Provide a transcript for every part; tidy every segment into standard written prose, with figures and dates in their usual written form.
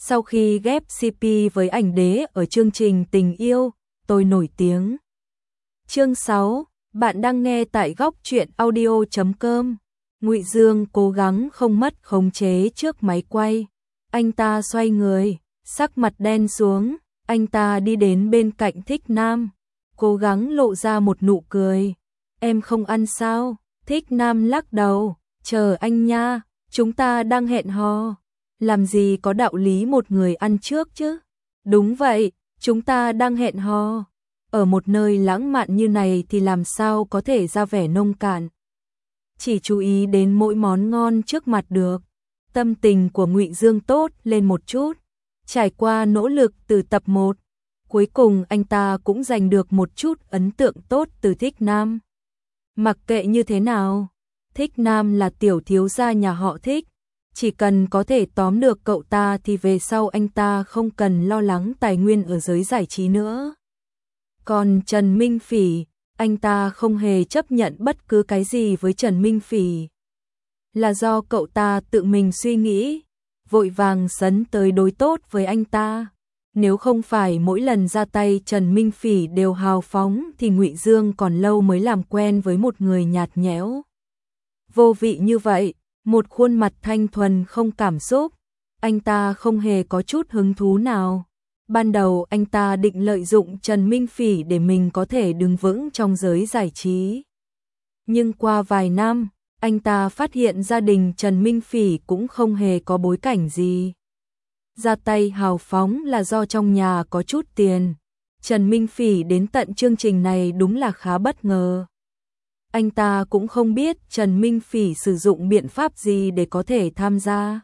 Sau khi ghép CP với ảnh đế ở chương trình Tình yêu, tôi nổi tiếng. Chương 6, bạn đang nghe tại góc truyện audio.com. Ngụy Dương cố gắng không mất khống chế trước máy quay. Anh ta xoay người, sắc mặt đen xuống, anh ta đi đến bên cạnh Thích Nam, cố gắng lộ ra một nụ cười. Em không ăn sao? Thích Nam lắc đầu, chờ anh nha, chúng ta đang hẹn hò. Làm gì có đạo lý một người ăn trước chứ? Đúng vậy, chúng ta đang hẹn hò. Ở một nơi lãng mạn như này thì làm sao có thể ra vẻ nông cạn. Chỉ chú ý đến mỗi món ngon trước mặt được. Tâm tình của Ngụy Dương tốt lên một chút. Trải qua nỗ lực từ tập 1, cuối cùng anh ta cũng giành được một chút ấn tượng tốt từ Thích Nam. Mặc kệ như thế nào, Thích Nam là tiểu thiếu gia nhà họ Thích. Chỉ cần có thể tóm được cậu ta thì về sau anh ta không cần lo lắng tài nguyên ở giới giải trí nữa. Còn Trần Minh Phỉ, anh ta không hề chấp nhận bất cứ cái gì với Trần Minh Phỉ. Là do cậu ta tự mình suy nghĩ, vội vàng sấn tới đối tốt với anh ta. Nếu không phải mỗi lần ra tay Trần Minh Phỉ đều hào phóng thì Ngụy Dương còn lâu mới làm quen với một người nhạt nhẽo, vô vị như vậy. Một khuôn mặt thanh thuần không cảm xúc, anh ta không hề có chút hứng thú nào. Ban đầu anh ta định lợi dụng Trần Minh Phỉ để mình có thể đứng vững trong giới giải trí. Nhưng qua vài năm, anh ta phát hiện gia đình Trần Minh Phỉ cũng không hề có bối cảnh gì. Ra tay hào phóng là do trong nhà có chút tiền. Trần Minh Phỉ đến tận chương trình này đúng là khá bất ngờ. Anh ta cũng không biết Trần Minh Phỉ sử dụng biện pháp gì để có thể tham gia.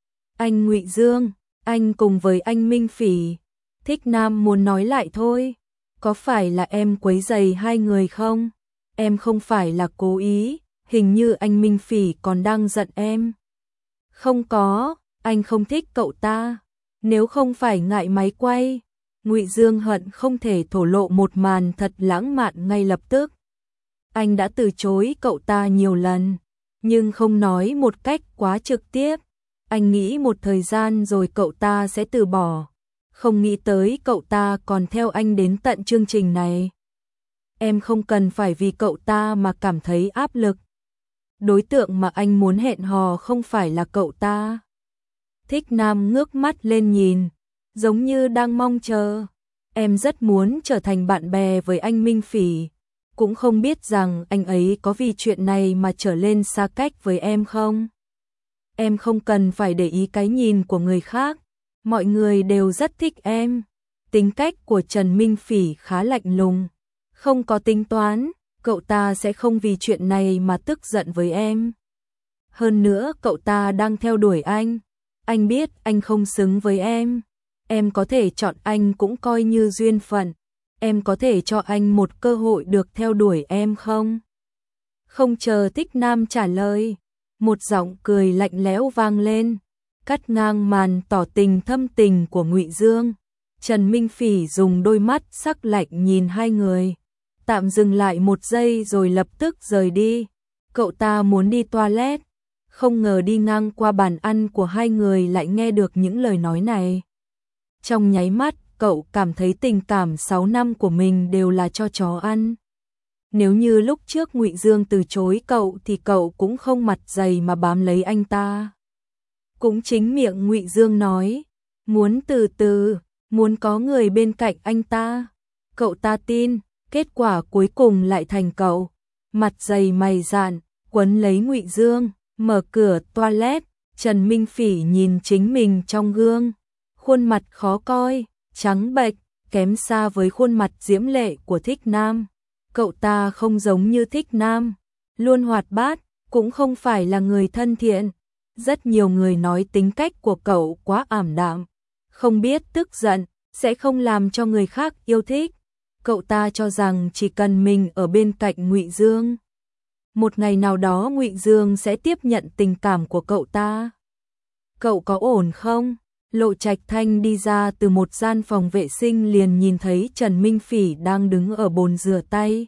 Anh Ngụy Dương, anh cùng với anh Minh Phỉ. Thích Nam muốn nói lại thôi. Có phải là em quấy rầy hai người không? Em không phải là cố ý, hình như anh Minh Phỉ còn đang giận em. Không có, anh không thích cậu ta. Nếu không phải ngại máy quay, Ngụy Dương hận không thể thổ lộ một màn thật lãng mạn ngay lập tức. Anh đã từ chối cậu ta nhiều lần, nhưng không nói một cách quá trực tiếp. Anh nghĩ một thời gian rồi cậu ta sẽ từ bỏ. Không nghĩ tới cậu ta còn theo anh đến tận chương trình này. Em không cần phải vì cậu ta mà cảm thấy áp lực. Đối tượng mà anh muốn hẹn hò không phải là cậu ta. Thích Nam ngước mắt lên nhìn, giống như đang mong chờ. Em rất muốn trở thành bạn bè với anh Minh Phỉ. Cũng không biết rằng anh ấy có vì chuyện này mà trở lên xa cách với em không? Em không cần phải để ý cái nhìn của người khác. Mọi người đều rất thích em. Tính cách của Trần Minh Phỉ khá lạnh lùng, không có tính toán. Cậu ta sẽ không vì chuyện này mà tức giận với em. Hơn nữa cậu ta đang theo đuổi anh. Anh biết anh không xứng với em. Em có thể chọn anh cũng coi như duyên phận. Em có thể cho anh một cơ hội được theo đuổi em không? Không chờ Thích Nam trả lời, một giọng cười lạnh lẽo vang lên, cắt ngang màn tỏ tình thâm tình của Ngụy Dương. Trần Minh Phỉ dùng đôi mắt sắc lạnh nhìn hai người, tạm dừng lại một giây rồi lập tức rời đi. Cậu ta muốn đi toilet, không ngờ đi ngang qua bàn ăn của hai người lại nghe được những lời nói này. Trong nháy mắt, cậu cảm thấy tình cảm 6 năm của mình đều là cho chó ăn. Nếu như lúc trước Ngụy Dương từ chối cậu thì cậu cũng không mặt dày mà bám lấy anh ta. Cũng chính miệng Ngụy Dương nói, muốn từ từ, muốn có người bên cạnh anh ta. Cậu ta tin, kết quả cuối cùng lại thành cậu. Mặt dày mày dạn, quấn lấy Ngụy Dương, mở cửa toilet. Trần Minh Phỉ nhìn chính mình trong gương, khuôn mặt khó coi, trắng bệch, kém xa với khuôn mặt diễm lệ của Thích Nam. Cậu ta không giống như Thích Nam, luôn hoạt bát, cũng không phải là người thân thiện. Rất nhiều người nói tính cách của cậu quá ảm đạm, không biết tức giận, sẽ không làm cho người khác yêu thích. Cậu ta cho rằng chỉ cần mình ở bên cạnh Ngụy Dương, một ngày nào đó Ngụy Dương sẽ tiếp nhận tình cảm của cậu ta. Cậu có ổn không? Lộ Trạch Thanh đi ra từ một gian phòng vệ sinh liền nhìn thấy Trần Minh Phỉ đang đứng ở bồn rửa tay.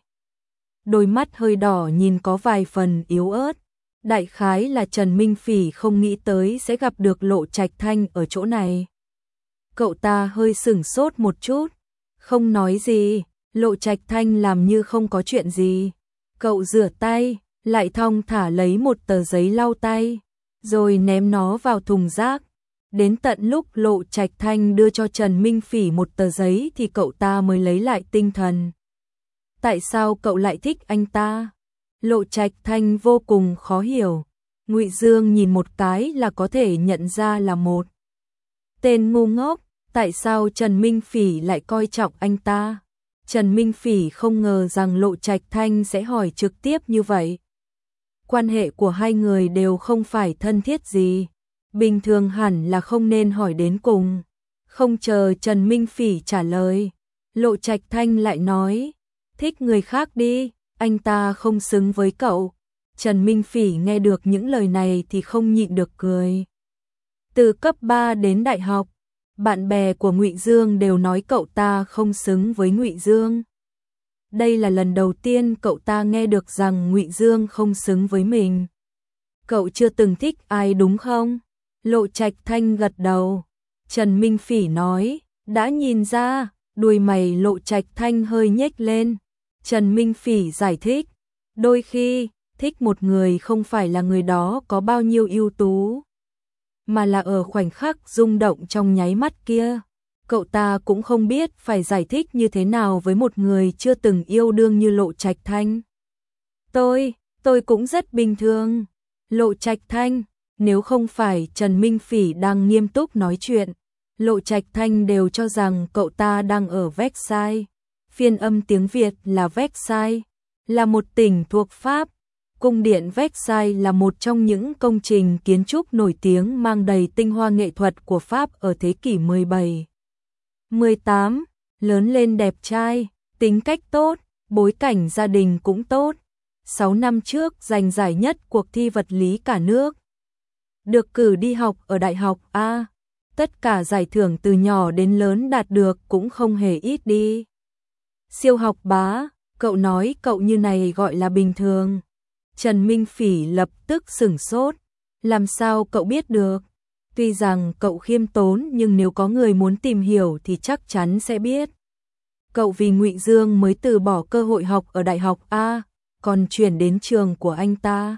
Đôi mắt hơi đỏ nhìn có vài phần yếu ớt. Đại khái là Trần Minh Phỉ không nghĩ tới sẽ gặp được Lộ Trạch Thanh ở chỗ này. Cậu ta hơi sửng sốt một chút, không nói gì. Lộ Trạch Thanh làm như không có chuyện gì. Cậu rửa tay, lại thong thả lấy một tờ giấy lau tay, rồi ném nó vào thùng rác. Đến tận lúc Lộ Trạch Thanh đưa cho Trần Minh Phỉ một tờ giấy thì cậu ta mới lấy lại tinh thần. Tại sao cậu lại thích anh ta? Lộ Trạch Thanh vô cùng khó hiểu. Ngụy Dương nhìn một cái là có thể nhận ra là một tên ngu ngốc. Tại sao Trần Minh Phỉ lại coi trọng anh ta? Trần Minh Phỉ không ngờ rằng Lộ Trạch Thanh sẽ hỏi trực tiếp như vậy. Quan hệ của hai người đều không phải thân thiết gì. Bình thường hẳn là không nên hỏi đến cùng. Không chờ Trần Minh Phỉ trả lời, Lộ Trạch Thanh lại nói, thích người khác đi, anh ta không xứng với cậu. Trần Minh Phỉ nghe được những lời này thì không nhịn được cười. Từ cấp 3 đến đại học, bạn bè của Ngụy Dương đều nói cậu ta không xứng với Ngụy Dương. Đây là lần đầu tiên cậu ta nghe được rằng Ngụy Dương không xứng với mình. Cậu chưa từng thích ai đúng không? Lộ Trạch Thanh gật đầu. Trần Minh Phỉ nói, đã nhìn ra. Đuôi mày Lộ Trạch Thanh hơi nhếch lên. Trần Minh Phỉ giải thích, đôi khi thích một người không phải là người đó có bao nhiêu ưu tú, mà là ở khoảnh khắc rung động trong nháy mắt kia. Cậu ta cũng không biết phải giải thích như thế nào với một người chưa từng yêu đương như Lộ Trạch Thanh. Tôi cũng rất bình thường. Lộ Trạch Thanh, nếu không phải Trần Minh Phỉ đang nghiêm túc nói chuyện, Lộ Trạch Thanh đều cho rằng cậu ta đang ở Versailles. Phiên âm tiếng Việt là Versailles, là một tỉnh thuộc Pháp. Cung điện Versailles là một trong những công trình kiến trúc nổi tiếng mang đầy tinh hoa nghệ thuật của Pháp ở thế kỷ 17. 18, lớn lên đẹp trai, tính cách tốt, bối cảnh gia đình cũng tốt. 6 năm trước giành giải nhất cuộc thi vật lý cả nước. Được cử đi học ở Đại học A. Tất cả giải thưởng từ nhỏ đến lớn đạt được cũng không hề ít đi. Siêu học bá, cậu nói cậu như này gọi là bình thường. Trần Minh Phỉ lập tức sửng sốt. Làm sao cậu biết được? Tuy rằng cậu khiêm tốn nhưng nếu có người muốn tìm hiểu thì chắc chắn sẽ biết. Cậu vì Ngụy Dương mới từ bỏ cơ hội học ở Đại học A, còn chuyển đến trường của anh ta.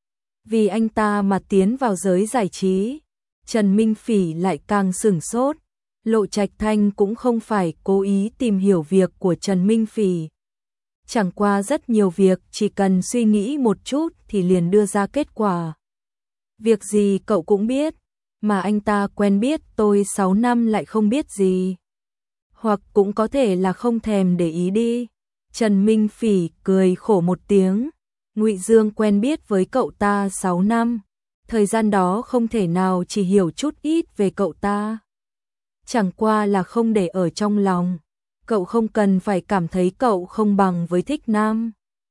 Vì anh ta mà tiến vào giới giải trí. Trần Minh Phỉ lại càng sửng sốt. Lộ Trạch Thanh cũng không phải cố ý tìm hiểu việc của Trần Minh Phỉ. Chẳng qua rất nhiều việc chỉ cần suy nghĩ một chút thì liền đưa ra kết quả. Việc gì cậu cũng biết, mà anh ta quen biết tôi 6 năm lại không biết gì. Hoặc cũng có thể là không thèm để ý đi. Trần Minh Phỉ cười khổ một tiếng. Ngụy Dương quen biết với cậu ta 6 năm. Thời gian đó không thể nào chỉ hiểu chút ít về cậu ta. Chẳng qua là không để ở trong lòng. Cậu không cần phải cảm thấy cậu không bằng với Thích Nam.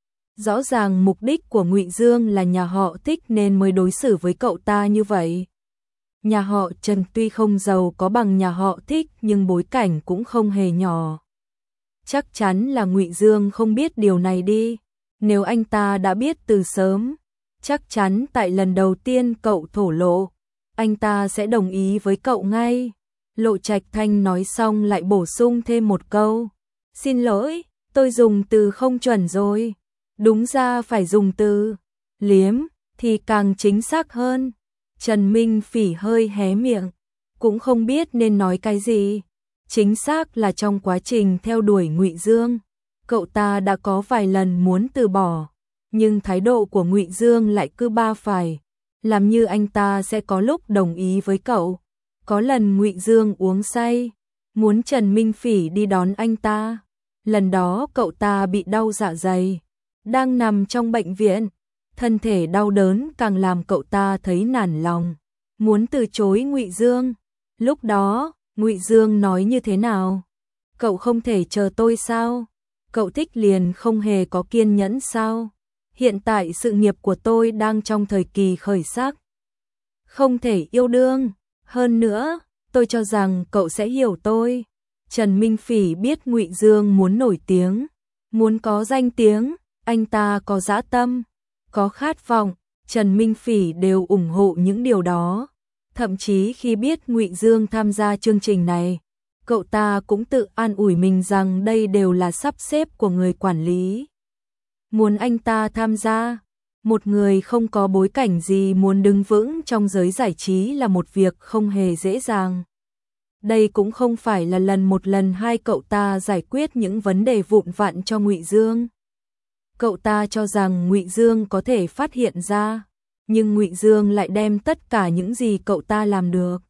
Rõ ràng mục đích của Ngụy Dương là nhà họ Thích nên mới đối xử với cậu ta như vậy. Nhà họ Trần tuy không giàu có bằng nhà họ Thích nhưng bối cảnh cũng không hề nhỏ. Chắc chắn là Ngụy Dương không biết điều này đi. Nếu anh ta đã biết từ sớm, chắc chắn tại lần đầu tiên cậu thổ lộ, anh ta sẽ đồng ý với cậu ngay. Lộ Trạch Thanh nói xong lại bổ sung thêm một câu. Xin lỗi, tôi dùng từ không chuẩn rồi. Đúng ra phải dùng từ liếm thì càng chính xác hơn. Trần Minh Phỉ hơi hé miệng, cũng không biết nên nói cái gì. Chính xác là trong quá trình theo đuổi Ngụy Dương, cậu ta đã có vài lần muốn từ bỏ, nhưng thái độ của Ngụy Dương lại cứ ba phải, làm như anh ta sẽ có lúc đồng ý với cậu. Có lần Ngụy Dương uống say, muốn Trần Minh Phỉ đi đón anh ta. Lần đó cậu ta bị đau dạ dày, đang nằm trong bệnh viện. Thân thể đau đớn càng làm cậu ta thấy nản lòng, muốn từ chối Ngụy Dương. Lúc đó, Ngụy Dương nói như thế nào? Cậu không thể chờ tôi sao? Cậu thích liền không hề có kiên nhẫn sao? Hiện tại sự nghiệp của tôi đang trong thời kỳ khởi sắc, không thể yêu đương. Hơn nữa, tôi cho rằng cậu sẽ hiểu tôi. Trần Minh Phỉ biết Ngụy Dương muốn nổi tiếng, muốn có danh tiếng, anh ta có dã tâm, có khát vọng, Trần Minh Phỉ đều ủng hộ những điều đó. Thậm chí khi biết Ngụy Dương tham gia chương trình này, cậu ta cũng tự an ủi mình rằng đây đều là sắp xếp của người quản lý. Muốn anh ta tham gia, một người không có bối cảnh gì muốn đứng vững trong giới giải trí là một việc không hề dễ dàng. Đây cũng không phải là lần hai cậu ta giải quyết những vấn đề vụn vặt cho Ngụy Dương. Cậu ta cho rằng Ngụy Dương có thể phát hiện ra, nhưng Ngụy Dương lại đem tất cả những gì cậu ta làm được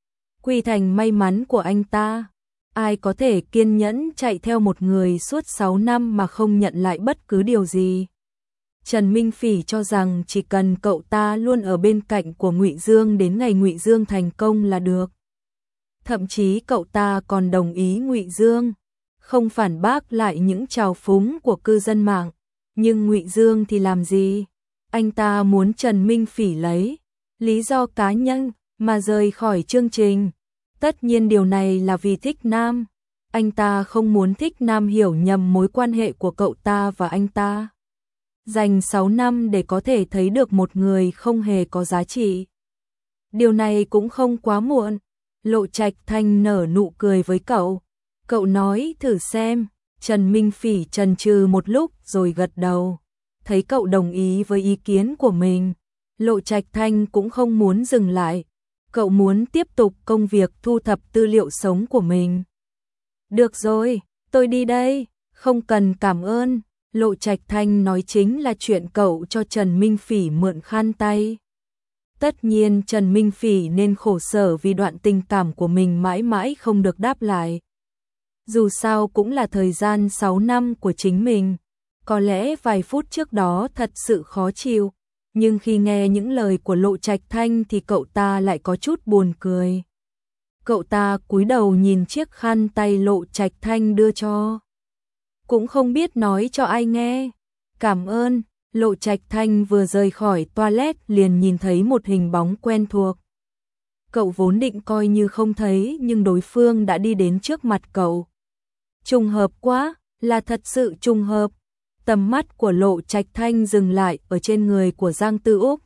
quy thành may mắn của anh ta. Ai có thể kiên nhẫn chạy theo một người suốt 6 năm mà không nhận lại bất cứ điều gì. Trần Minh Phỉ cho rằng chỉ cần cậu ta luôn ở bên cạnh của Ngụy Dương đến ngày Ngụy Dương thành công là được. Thậm chí cậu ta còn đồng ý Ngụy Dương, không phản bác lại những trào phúng của cư dân mạng. Nhưng Ngụy Dương thì làm gì? Anh ta muốn Trần Minh Phỉ lấy lý do cá nhân mà rời khỏi chương trình. Tất nhiên điều này là vì thích Nam. Anh ta không muốn thích Nam hiểu nhầm mối quan hệ của cậu ta và anh ta. Dành 6 năm để có thể thấy được một người không hề có giá trị. Điều này cũng không quá muộn. Lộ Trạch Thanh nở nụ cười với cậu. Cậu nói thử xem. Trần Minh Phỉ chần chừ một lúc rồi gật đầu. Thấy cậu đồng ý với ý kiến của mình, Lộ Trạch Thanh cũng không muốn dừng lại. Cậu muốn tiếp tục công việc thu thập tư liệu sống của mình. Được rồi, tôi đi đây, không cần cảm ơn. Lộ Trạch Thanh nói chính là chuyện cậu cho Trần Minh Phỉ mượn khăn tay. Tất nhiên Trần Minh Phỉ nên khổ sở vì đoạn tình cảm của mình mãi mãi không được đáp lại. Dù sao cũng là thời gian 6 năm của chính mình. Có lẽ vài phút trước đó thật sự khó chịu, nhưng khi nghe những lời của Lộ Trạch Thanh thì cậu ta lại có chút buồn cười. Cậu ta cúi đầu nhìn chiếc khăn tay Lộ Trạch Thanh đưa cho. Cũng không biết nói cho ai nghe. Cảm ơn. Lộ Trạch Thanh vừa rời khỏi toilet liền nhìn thấy một hình bóng quen thuộc. Cậu vốn định coi như không thấy nhưng đối phương đã đi đến trước mặt cậu. Trùng hợp quá, là thật sự trùng hợp. Tầm mắt của Lộ Trạch Thanh dừng lại ở trên người của Giang Tư Úc.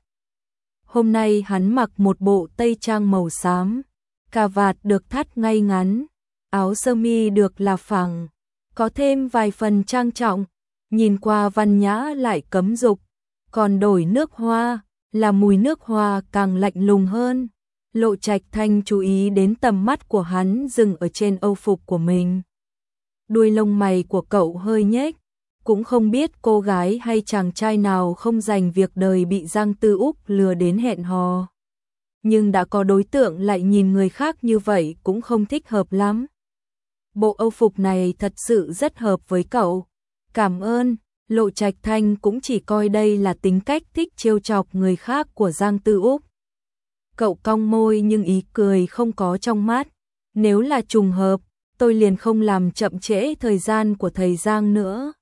Hôm nay hắn mặc một bộ tây trang màu xám, cà vạt được thắt ngay ngắn, áo sơ mi được là phẳng, có thêm vài phần trang trọng, nhìn qua văn nhã lại cấm dục, còn đổi nước hoa, là mùi nước hoa càng lạnh lùng hơn. Lộ Trạch Thanh chú ý đến tầm mắt của hắn dừng ở trên âu phục của mình. Đuôi lông mày của cậu hơi nhếch, cũng không biết cô gái hay chàng trai nào không dành việc đời bị Giang Tư Úc lừa đến hẹn hò. Nhưng đã có đối tượng lại nhìn người khác như vậy cũng không thích hợp lắm. Bộ âu phục này thật sự rất hợp với cậu. Cảm ơn. Lộ Trạch Thanh cũng chỉ coi đây là tính cách thích trêu chọc người khác của Giang Tư Úc. Cậu cong môi nhưng ý cười không có trong mắt. Nếu là trùng hợp, tôi liền không làm chậm trễ thời gian của thầy Giang nữa.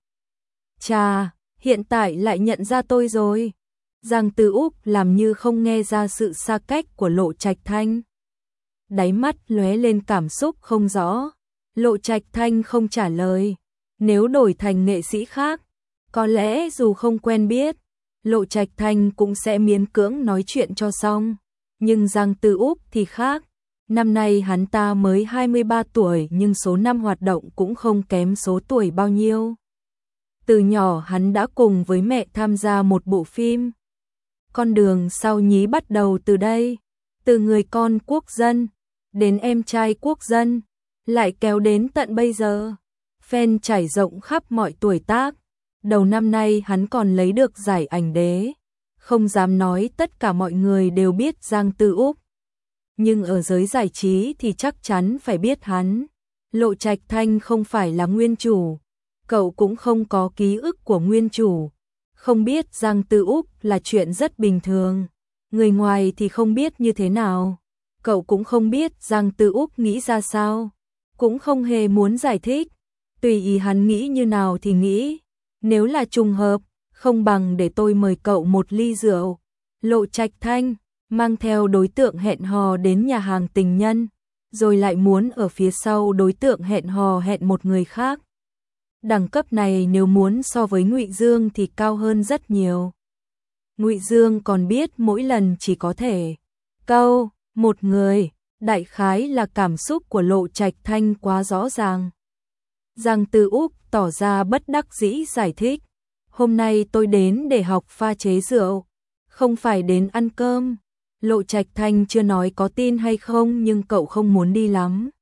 Chà, hiện tại lại nhận ra tôi rồi. Giang Tư Úc làm như không nghe ra sự xa cách của Lộ Trạch Thanh. Đáy mắt lóe lên cảm xúc không rõ. Lộ Trạch Thanh không trả lời. Nếu đổi thành nghệ sĩ khác, có lẽ dù không quen biết, Lộ Trạch Thanh cũng sẽ miễn cưỡng nói chuyện cho xong. Nhưng Giang Tư Úc thì khác. Năm nay hắn ta mới 23 tuổi nhưng số năm hoạt động cũng không kém số tuổi bao nhiêu. Từ nhỏ hắn đã cùng với mẹ tham gia một bộ phim. Con đường sau nhí bắt đầu từ đây. Từ người con quốc dân, đến em trai quốc dân, lại kéo đến tận bây giờ. Fan trải rộng khắp mọi tuổi tác. Đầu năm nay hắn còn lấy được giải ảnh đế. Không dám nói tất cả mọi người đều biết Giang Tư Úc. Nhưng ở giới giải trí thì chắc chắn phải biết hắn. Lộ Trạch Thanh không phải là nguyên chủ. Cậu cũng không có ký ức của nguyên chủ. Không biết Giang Tư Úc là chuyện rất bình thường. Người ngoài thì không biết như thế nào. Cậu cũng không biết Giang Tư Úc nghĩ ra sao. Cũng không hề muốn giải thích. Tùy ý hắn nghĩ như nào thì nghĩ. Nếu là trùng hợp, không bằng để tôi mời cậu một ly rượu. Lộ Trạch Thanh mang theo đối tượng hẹn hò đến nhà hàng tình nhân, rồi lại muốn ở phía sau đối tượng hẹn hò hẹn một người khác. Đẳng cấp này nếu muốn so với Ngụy Dương thì cao hơn rất nhiều. Ngụy Dương còn biết mỗi lần chỉ có thể câu một người, đại khái là cảm xúc của Lộ Trạch Thanh quá rõ ràng. Giang Tư Úc tỏ ra bất đắc dĩ giải thích, hôm nay tôi đến để học pha chế rượu, không phải đến ăn cơm. Lộ Trạch Thanh chưa nói có tin hay không nhưng cậu không muốn đi lắm.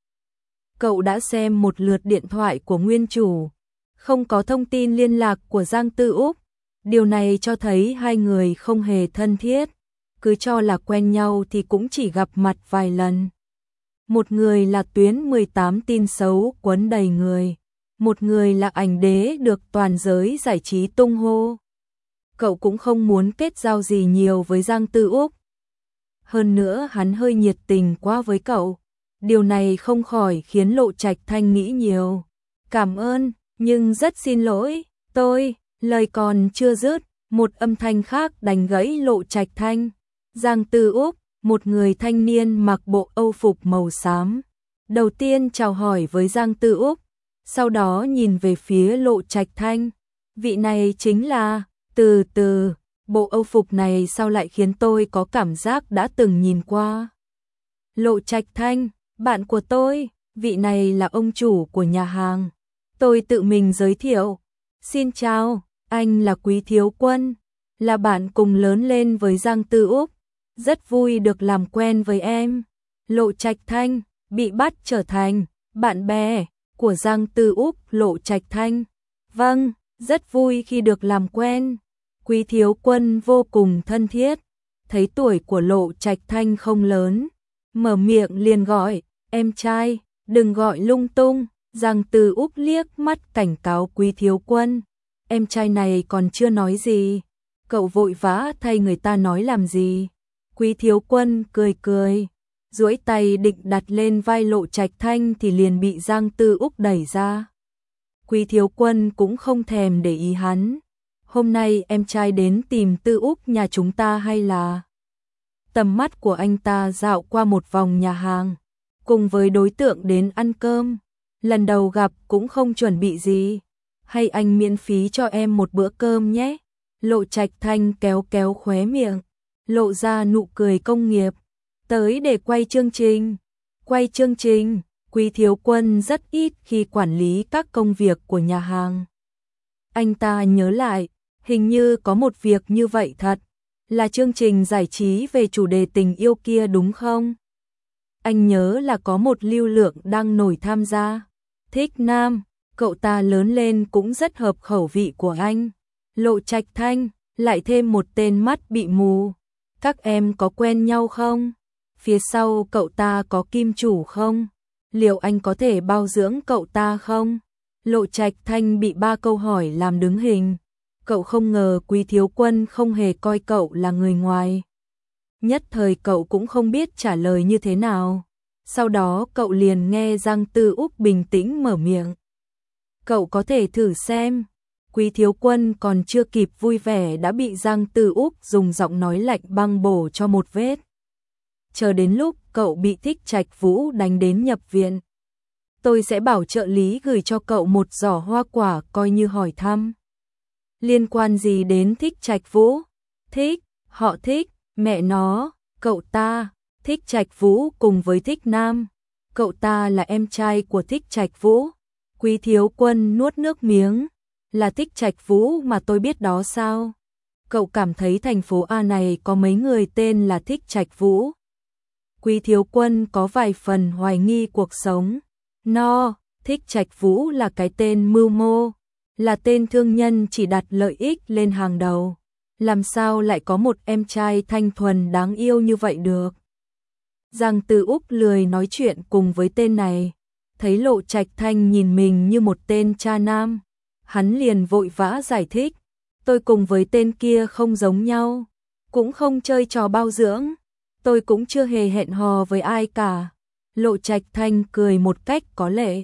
Cậu đã xem một lượt điện thoại của nguyên chủ, không có thông tin liên lạc của Giang Tư Úc. Điều này cho thấy hai người không hề thân thiết, cứ cho là quen nhau thì cũng chỉ gặp mặt vài lần. Một người là tuyến 18 tin xấu quấn đầy người, một người là ảnh đế được toàn giới giải trí tung hô. Cậu cũng không muốn kết giao gì nhiều với Giang Tư Úc. Hơn nữa hắn hơi nhiệt tình quá với cậu. Điều này không khỏi khiến Lộ Trạch Thanh nghĩ nhiều. Cảm ơn, nhưng rất xin lỗi, lời còn chưa dứt, một âm thanh khác đánh gãy Lộ Trạch Thanh. Giang Tư Úc, một người thanh niên mặc bộ âu phục màu xám, đầu tiên chào hỏi với Giang Tư Úc, sau đó nhìn về phía Lộ Trạch Thanh. Vị này chính là, từ bộ âu phục này sao lại khiến tôi có cảm giác đã từng nhìn qua. Lộ Trạch Thanh, bạn của tôi, vị này là ông chủ của nhà hàng. Tôi tự mình giới thiệu. Xin chào, anh là Quý Thiếu Quân, là bạn cùng lớn lên với Giang Tư Úc. Rất vui được làm quen với em. Lộ Trạch Thanh, bị bắt trở thành bạn bè của Giang Tư Úc. Lộ Trạch Thanh, vâng, rất vui khi được làm quen. Quý Thiếu Quân vô cùng thân thiết, thấy tuổi của Lộ Trạch Thanh không lớn, mở miệng liền gọi, em trai, đừng gọi lung tung. Giang Tư Úc liếc mắt cảnh cáo Quý Thiếu Quân, em trai này còn chưa nói gì, cậu vội vã thay người ta nói làm gì. Quý Thiếu Quân cười, duỗi tay định đặt lên vai Lộ Trạch Thanh thì liền bị Giang Tư Úc đẩy ra. Quý Thiếu Quân cũng không thèm để ý hắn. Hôm nay em trai đến tìm Tư Úc nhà chúng ta hay là? Tầm mắt của anh ta dạo qua một vòng nhà hàng, cùng với đối tượng đến ăn cơm. Lần đầu gặp cũng không chuẩn bị gì. Hay anh miễn phí cho em một bữa cơm nhé. Lộ Trạch Thanh kéo khóe miệng, lộ ra nụ cười công nghiệp. Tới để quay chương trình. Quý Thiếu Quân rất ít khi quản lý các công việc của nhà hàng. Anh ta nhớ lại, hình như có một việc như vậy thật, là chương trình giải trí về chủ đề tình yêu kia đúng không? Anh nhớ là có một lưu lượng đang nổi tham gia. Thích nam, cậu ta lớn lên cũng rất hợp khẩu vị của anh. Lộ Trạch Thanh, lại thêm một tên mắt bị mù. Các em có quen nhau không? Phía sau cậu ta có kim chủ không? Liệu anh có thể bao dưỡng cậu ta không? Lộ Trạch Thanh bị 3 câu hỏi làm đứng hình. Cậu không ngờ Quý Thiếu Quân không hề coi cậu là người ngoài. Nhất thời cậu cũng không biết trả lời như thế nào. Sau đó cậu liền nghe Giang Tư Úc bình tĩnh mở miệng. Cậu có thể thử xem. Quý Thiếu Quân còn chưa kịp vui vẻ đã bị Giang Tư Úc dùng giọng nói lạnh băng bổ cho một vết. Chờ đến lúc cậu bị Thích Trạch Vũ đánh đến nhập viện, tôi sẽ bảo trợ lý gửi cho cậu một giỏ hoa quả coi như hỏi thăm. Liên quan gì đến Thích Trạch Vũ? Họ Thích, mẹ nó, cậu ta, Thích Trạch Vũ cùng với Thích Nam. Cậu ta là em trai của Thích Trạch Vũ. Quý Thiếu Quân nuốt nước miếng. Là Thích Trạch Vũ mà tôi biết đó sao? Cậu cảm thấy thành phố A này có mấy người tên là Thích Trạch Vũ? Quý Thiếu Quân có vài phần hoài nghi cuộc sống. Thích Trạch Vũ là cái tên mưu mô, là tên thương nhân chỉ đặt lợi ích lên hàng đầu. Làm sao lại có một em trai thanh thuần đáng yêu như vậy được? Giang Tư Úc lười nói chuyện cùng với tên này, thấy Lộ Trạch Thanh nhìn mình như một tên cha nam, hắn liền vội vã giải thích, tôi cùng với tên kia không giống nhau, cũng không chơi trò bao dưỡng, tôi cũng chưa hề hẹn hò với ai cả. Lộ Trạch Thanh cười một cách có lệ.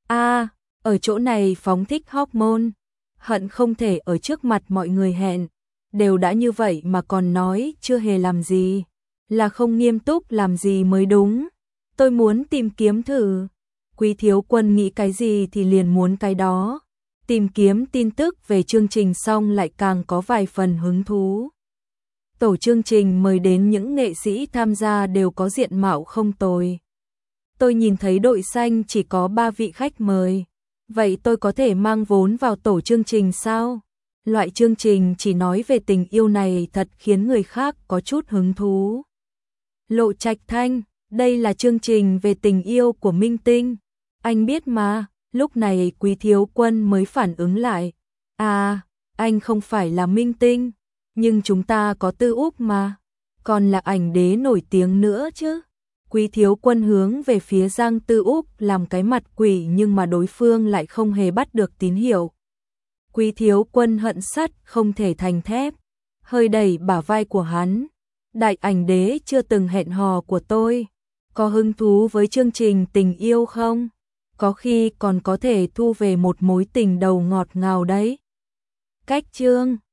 Ở chỗ này phóng thích hormone, hận không thể ở trước mặt mọi người hẹn, đều đã như vậy mà còn nói chưa hề làm gì, là không nghiêm túc làm gì mới đúng. Tôi muốn tìm kiếm thử. Quý Thiếu Quân nghĩ cái gì thì liền muốn cái đó. Tìm kiếm tin tức về chương trình xong lại càng có vài phần hứng thú. Tổ chương trình mời đến những nghệ sĩ tham gia đều có diện mạo không tồi. Tôi nhìn thấy đội xanh chỉ có 3 vị khách mời. Vậy tôi có thể mang vốn vào tổ chương trình sao? Loại chương trình chỉ nói về tình yêu này thật khiến người khác có chút hứng thú. Lộ Trạch Thanh, đây là chương trình về tình yêu của minh tinh. Anh biết mà, lúc này Quý Thiếu Quân mới phản ứng lại. À, anh không phải là minh tinh, nhưng chúng ta có Tư Úc mà, còn là ảnh đế nổi tiếng nữa chứ. Quý Thiếu Quân hướng về phía Giang Tư Úc làm cái mặt quỷ nhưng mà đối phương lại không hề bắt được tín hiệu. Quý Thiếu Quân hận sắt không thể thành thép, hơi đẩy bả vai của hắn. Đại ảnh đế chưa từng hẹn hò của tôi, có hứng thú với chương trình tình yêu không? Có khi còn có thể thu về một mối tình đầu ngọt ngào đấy. Cách chương